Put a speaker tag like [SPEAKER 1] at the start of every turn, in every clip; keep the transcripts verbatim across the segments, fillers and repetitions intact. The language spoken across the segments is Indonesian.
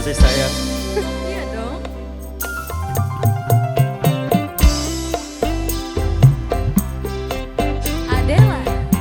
[SPEAKER 1] kasih sayang.
[SPEAKER 2] Iya dong. Adela.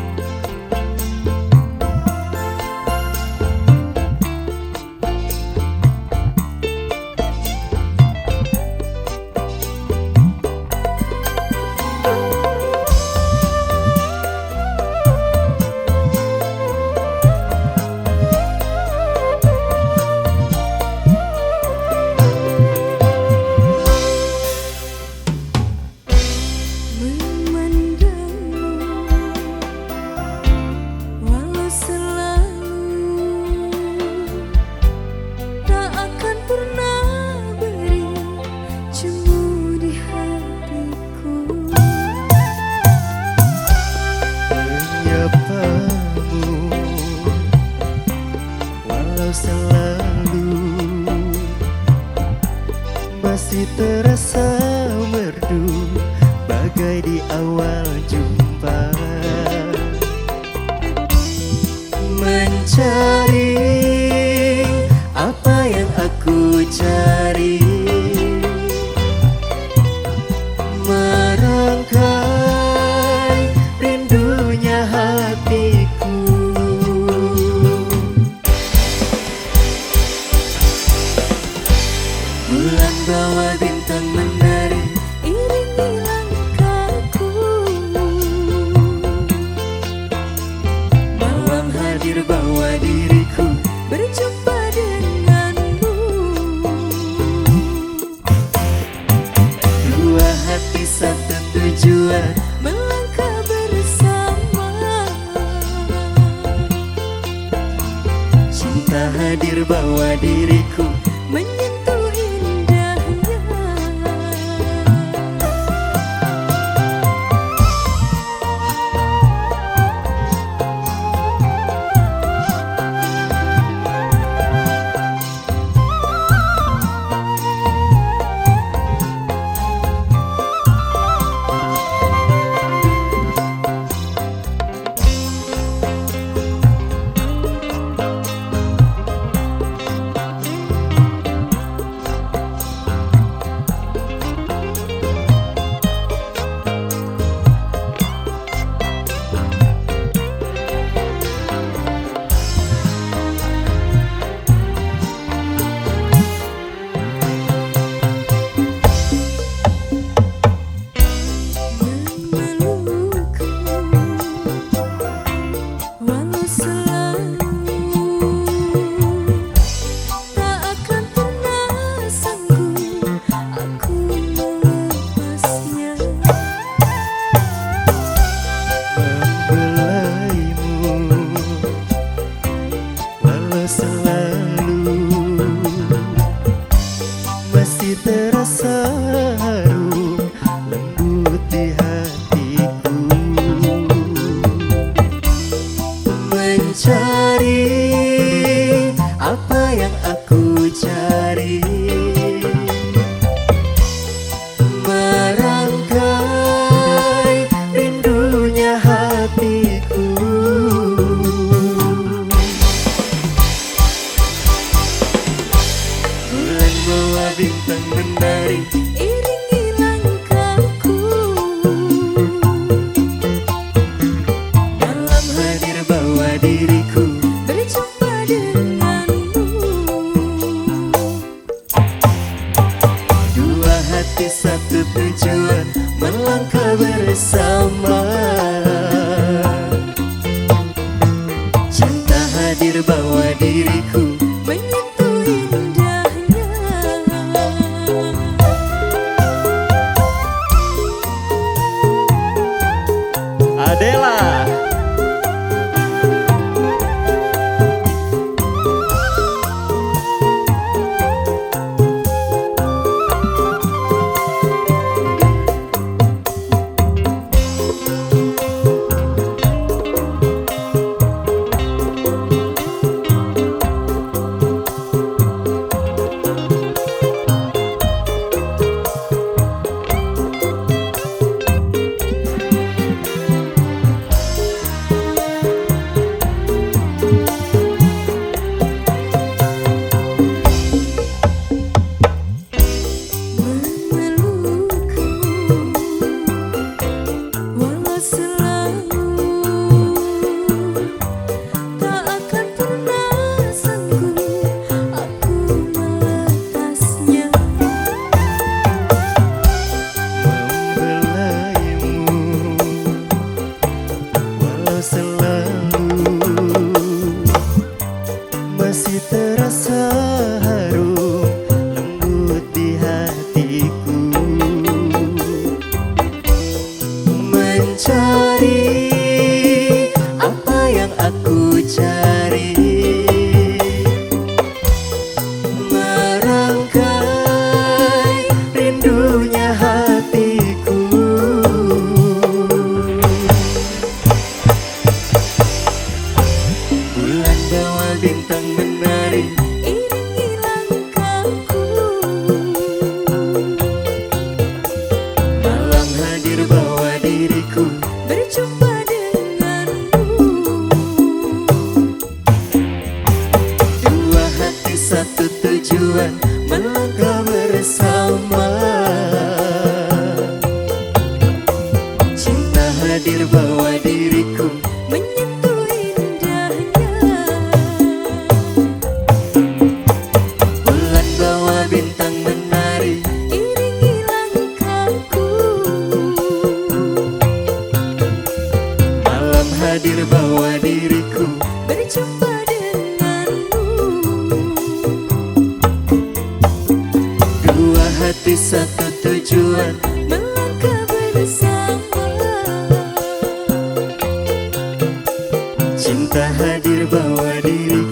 [SPEAKER 1] Selalu masih terasa merdu bagai di awal jumpa, mencari apa yang aku cari, merangkai rindunya hatiku. Bulan bawa bintang menari,
[SPEAKER 2] iringi langkahku.
[SPEAKER 1] malam hadir bawa diriku
[SPEAKER 2] Berjumpa denganmu.
[SPEAKER 1] dua hati satu tujuan,
[SPEAKER 2] Melangkah bersama.
[SPEAKER 1] cinta hadir bawa diriku
[SPEAKER 2] Menyentuh indahnya.
[SPEAKER 1] masih terasa harum lembut di hatiku, mencari apa yang aku cari, merangkai rindunya hatiku. Bulan bawa bintang menari,
[SPEAKER 2] Iringi langkahku.
[SPEAKER 1] malam hadir bawa diriku
[SPEAKER 2] Berjumpa denganmu.
[SPEAKER 1] dua hati satu tujuan, melangkah bersama, cinta hadir bawa diriku
[SPEAKER 2] Menyentuh indahnya.
[SPEAKER 1] Adela. kau selalu, masih terasa harum lembut di hatiku. Mencari apa yang aku cari, merangkai rindunya hatiku. Bulan bawa bintang menari,
[SPEAKER 2] Iringi langkahku.
[SPEAKER 1] malam hadir bawa diriku,
[SPEAKER 2] Berjumpa denganmu.
[SPEAKER 1] dua hati satu tujuan melangkah bersama. Cinta hadir bawa diriku,
[SPEAKER 2] Menyentuh indahnya.
[SPEAKER 1] bulan bawa bintang menari,
[SPEAKER 2] Iringi langkahku.
[SPEAKER 1] malam hadir bawa diriku,
[SPEAKER 2] Berjumpa denganmu.
[SPEAKER 1] dua hati satu tujuan
[SPEAKER 2] Melangkah bersama.
[SPEAKER 1] cinta hadir bawa diri.